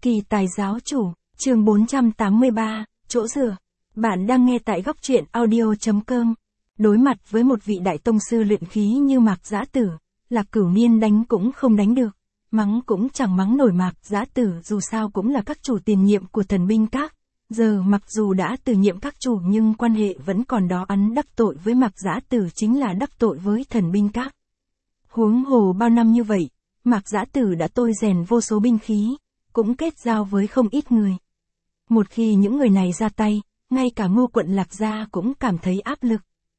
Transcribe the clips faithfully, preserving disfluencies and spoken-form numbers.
Kỳ tài giáo chủ, chương bốn trăm tám mươi ba, chỗ dựa. Bạn đang nghe tại góc truyện audio chấm com. Đối mặt với một vị đại tông sư luyện khí như Mạc Giã Tử, Lạc Cửu Niên đánh cũng không đánh được, mắng cũng chẳng mắng nổi Mạc Giã Tử, dù sao cũng là các chủ tiền nhiệm của Thần Binh Các. Giờ mặc dù đã từ nhiệm các chủ nhưng quan hệ vẫn còn đó, hắn đắc tội với Mạc Giã Tử chính là đắc tội với Thần Binh Các. Huống hồ bao năm như vậy, Mạc Giã Tử đã tôi rèn vô số binh khí, cũng kết giao với không ít người. Một khi những người này ra tay, ngay cả Ngô quận Lạc Gia cũng cảm thấy áp lực.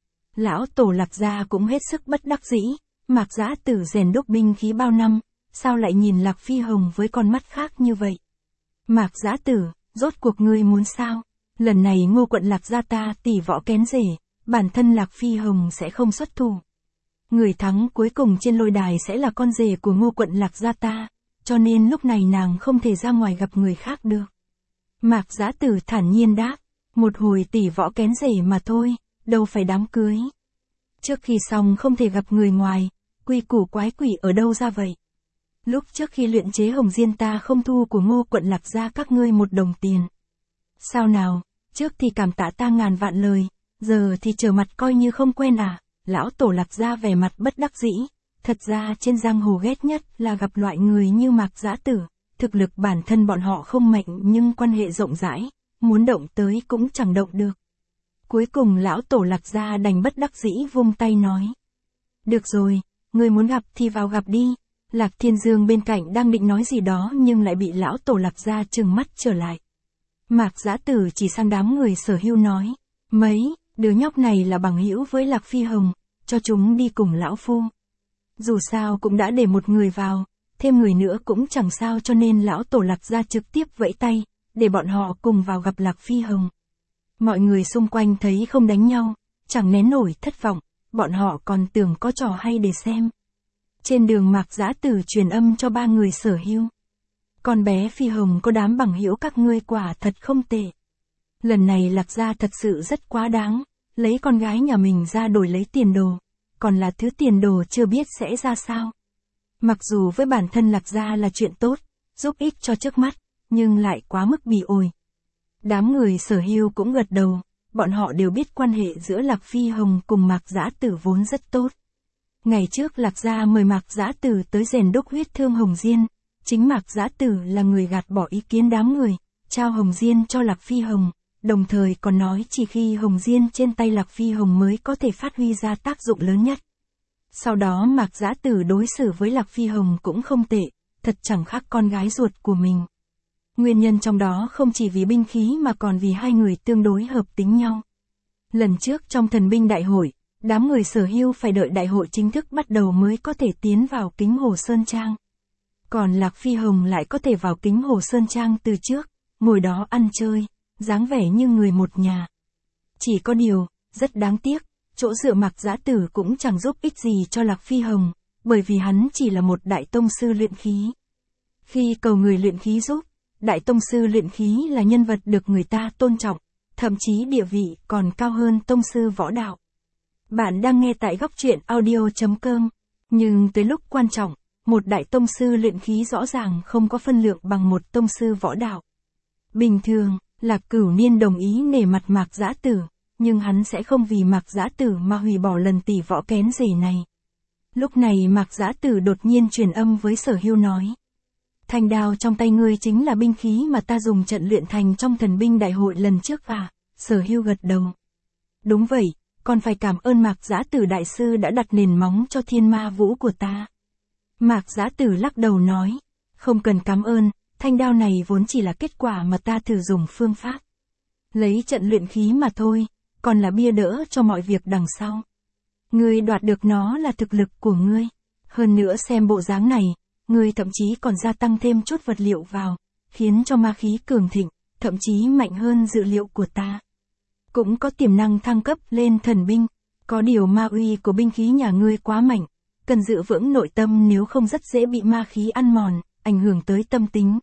Lão tổ Lạc Gia cũng hết sức bất đắc dĩ, Mạc Giã Tử rèn đúc binh khí bao năm, sao lại nhìn Lạc Phi Hồng với con mắt khác như vậy? Mạc Giã Tử, rốt cuộc ngươi muốn sao? Lần này Ngô quận Lạc Gia ta tỷ võ kén rể, bản thân Lạc Phi Hồng sẽ không xuất thủ. Người thắng cuối cùng trên lôi đài sẽ là con rể của Ngô quận Lạc Gia ta, cho nên lúc này nàng không thể ra ngoài gặp người khác được. Mạc Giã Tử thản nhiên đáp, một hồi tỷ võ kén rể mà thôi, đâu phải đám cưới. Trước khi xong không thể gặp người ngoài, quy củ quái quỷ ở đâu ra vậy? Lúc trước khi luyện chế hồng diên ta không thu của Ngô quận Lạc Gia các ngươi một đồng tiền. Sao nào, trước thì cảm tạ ta ngàn vạn lời, giờ thì trở mặt coi như không quen à? Lão tổ Lạc Gia vẻ mặt bất đắc dĩ. Thật ra trên giang hồ ghét nhất là gặp loại người như Mạc Giã Tử, thực lực bản thân bọn họ không mạnh nhưng quan hệ rộng rãi, muốn động tới cũng chẳng động được. Cuối cùng lão tổ Lạc Gia đành bất đắc dĩ vung tay nói. Được rồi, người muốn gặp thì vào gặp đi. Lạc Thiên Dương bên cạnh đang định nói gì đó nhưng lại bị lão tổ Lạc Gia trừng mắt trở lại. Mạc Giã Tử chỉ sang đám người Sở Hưu nói, mấy, đứa nhóc này là bằng hữu với Lạc Phi Hồng, cho chúng đi cùng lão phu. Dù sao cũng đã để một người vào, thêm người nữa cũng chẳng sao, cho nên lão tổ Lạc Gia trực tiếp vẫy tay, để bọn họ cùng vào gặp Lạc Phi Hồng. Mọi người xung quanh thấy không đánh nhau, chẳng nén nổi thất vọng, bọn họ còn tưởng có trò hay để xem. Trên đường Mạc Giã Tử truyền âm cho ba người Sở Hưu. Con bé Phi Hồng có đám bằng hữu các ngươi quả thật không tệ. Lần này Lạc Gia thật sự rất quá đáng, lấy con gái nhà mình ra đổi lấy tiền đồ. Còn là thứ tiền đồ chưa biết sẽ ra sao. Mặc dù với bản thân Lạc Gia là chuyện tốt, giúp ích cho trước mắt, nhưng lại quá mức bỉ ổi. Đám người Sở Hưu cũng gật đầu, bọn họ đều biết quan hệ giữa Lạc Phi Hồng cùng Mạc Giã Tử vốn rất tốt. Ngày trước Lạc Gia mời Mạc Giã Tử tới rèn đúc huyết thương hồng diên, chính Mạc Giã Tử là người gạt bỏ ý kiến đám người, trao hồng diên cho Lạc Phi Hồng. Đồng thời còn nói chỉ khi hồng diên trên tay Lạc Phi Hồng mới có thể phát huy ra tác dụng lớn nhất. Sau đó Mạc Giã Tử đối xử với Lạc Phi Hồng cũng không tệ, thật chẳng khác con gái ruột của mình. Nguyên nhân trong đó không chỉ vì binh khí mà còn vì hai người tương đối hợp tính nhau. Lần trước trong thần binh đại hội, đám người Sở Hưu phải đợi đại hội chính thức bắt đầu mới có thể tiến vào Kính Hồ Sơn Trang. Còn Lạc Phi Hồng lại có thể vào Kính Hồ Sơn Trang từ trước, ngồi đó ăn chơi, dáng vẻ như người một nhà. Chỉ có điều, rất đáng tiếc, chỗ dựa Mạc Giã Tử cũng chẳng giúp ích gì cho Lạc Phi Hồng, bởi vì hắn chỉ là một đại tông sư luyện khí. Khi cầu người luyện khí giúp, đại tông sư luyện khí là nhân vật được người ta tôn trọng, thậm chí địa vị còn cao hơn tông sư võ đạo. Bạn đang nghe tại góc truyện audio chấm com, nhưng tới lúc quan trọng, một đại tông sư luyện khí rõ ràng không có phân lượng bằng một tông sư võ đạo. Bình thường, Lạc Cửu Niên đồng ý nể mặt Mạc Giã Tử, nhưng hắn sẽ không vì Mạc Giã Tử mà hủy bỏ lần tỷ võ kén rể này. Lúc này Mạc Giã Tử đột nhiên truyền âm với Sở Hưu nói. Thanh đao trong tay ngươi chính là binh khí mà ta dùng trận luyện thành trong thần binh đại hội lần trước à? Sở Hưu gật đầu. Đúng vậy, còn phải cảm ơn Mạc Giã Tử đại sư đã đặt nền móng cho thiên ma vũ của ta. Mạc Giã Tử lắc đầu nói. Không cần cảm ơn. Thanh đao này vốn chỉ là kết quả mà ta thử dùng phương pháp. Lấy trận luyện khí mà thôi, còn là bia đỡ cho mọi việc đằng sau. Ngươi đoạt được nó là thực lực của ngươi. Hơn nữa xem bộ dáng này, ngươi thậm chí còn gia tăng thêm chút vật liệu vào, khiến cho ma khí cường thịnh, thậm chí mạnh hơn dự liệu của ta. Cũng có tiềm năng thăng cấp lên thần binh, có điều ma uy của binh khí nhà ngươi quá mạnh, cần giữ vững nội tâm nếu không rất dễ bị ma khí ăn mòn, ảnh hưởng tới tâm tính.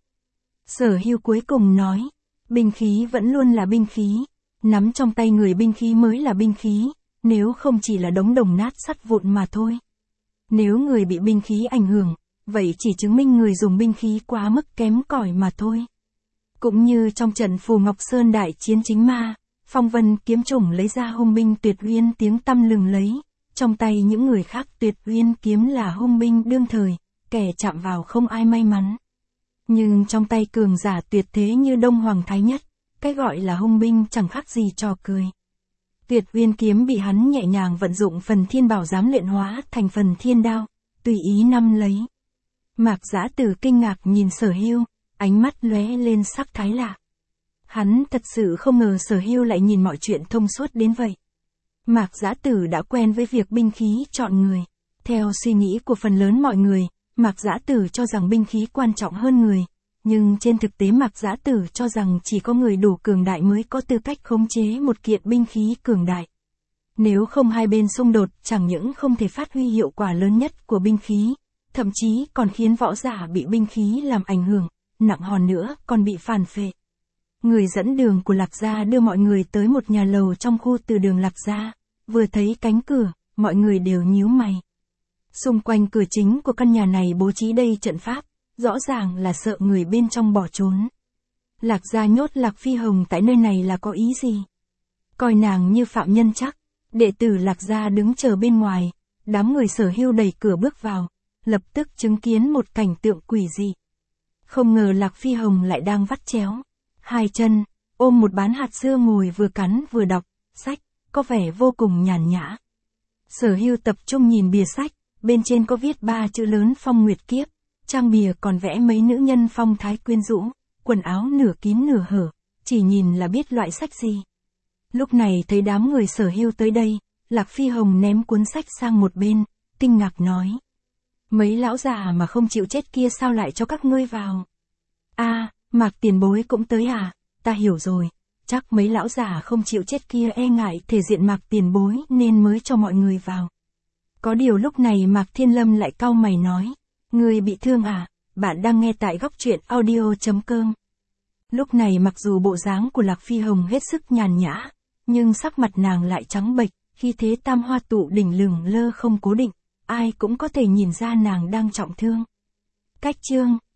Sở Hưu cuối cùng nói, binh khí vẫn luôn là binh khí, nắm trong tay người binh khí mới là binh khí, nếu không chỉ là đống đồng nát sắt vụn mà thôi. Nếu người bị binh khí ảnh hưởng, vậy chỉ chứng minh người dùng binh khí quá mức kém cỏi mà thôi. Cũng như trong trận Phù Ngọc Sơn đại chiến chính ma, Phong Vân kiếm chủng lấy ra hung binh Tuyệt Uyên tiếng tăm lừng lấy, trong tay những người khác Tuyệt Uyên kiếm là hung binh đương thời, kẻ chạm vào không ai may mắn. Nhưng trong tay cường giả tuyệt thế như Đông Hoàng Thái Nhất, cái gọi là hung binh chẳng khác gì trò cười. Tuyệt Uyên kiếm bị hắn nhẹ nhàng vận dụng phần thiên bảo giám luyện hóa thành phần thiên đao, tùy ý nắm lấy. Mạc Giã Tử kinh ngạc nhìn Sở Hưu, ánh mắt lóe lên sắc thái lạ. Hắn thật sự không ngờ Sở Hưu lại nhìn mọi chuyện thông suốt đến vậy. Mạc Giã Tử đã quen với việc binh khí chọn người. Theo suy nghĩ của phần lớn mọi người, Mạc Giã Tử cho rằng binh khí quan trọng hơn người. Nhưng trên thực tế Mạc Giã Tử cho rằng chỉ có người đủ cường đại mới có tư cách khống chế một kiện binh khí cường đại. Nếu không hai bên xung đột chẳng những không thể phát huy hiệu quả lớn nhất của binh khí, thậm chí còn khiến võ giả bị binh khí làm ảnh hưởng, nặng hòn nữa còn bị phản phệ. Người dẫn đường của Lạc Gia đưa mọi người tới một nhà lầu trong khu từ đường Lạc Gia, vừa thấy cánh cửa, mọi người đều nhíu mày. Xung quanh cửa chính của căn nhà này bố trí đầy trận pháp, rõ ràng là sợ người bên trong bỏ trốn. Lạc Gia nhốt Lạc Phi Hồng tại nơi này là có ý gì? Coi nàng như phạm nhân chắc. Đệ tử Lạc Gia đứng chờ bên ngoài, đám người Sở Hưu đẩy cửa bước vào, lập tức chứng kiến một cảnh tượng quỷ dị. Không ngờ Lạc Phi Hồng lại đang vắt chéo hai chân, ôm một bán hạt dưa ngồi vừa cắn vừa đọc sách, có vẻ vô cùng nhàn nhã. Sở Hưu tập trung nhìn bìa sách, bên trên có viết ba chữ lớn Phong Nguyệt Kiếp, trang bìa còn vẽ mấy nữ nhân phong thái quyến rũ, quần áo nửa kín nửa hở, chỉ nhìn là biết loại sách gì. Lúc này thấy đám người Sở Hưu tới đây, Lạc Phi Hồng ném cuốn sách sang một bên, kinh ngạc nói: mấy lão già mà không chịu chết kia sao lại cho các ngươi vào? A, à, Mạc tiền bối cũng tới à? Ta hiểu rồi, chắc mấy lão già không chịu chết kia e ngại thể diện Mạc tiền bối nên mới cho mọi người vào. Có điều lúc này Mạc Thiên Lâm lại cau mày nói: ngươi bị thương à? Bạn đang nghe tại góc truyện audio chấm com. Lúc này mặc dù bộ dáng của Lạc Phi Hồng hết sức nhàn nhã, nhưng sắc mặt nàng lại trắng bệch, khi thế tam hoa tụ đỉnh lửng lơ không cố định, ai cũng có thể nhìn ra nàng đang trọng thương. Cách chương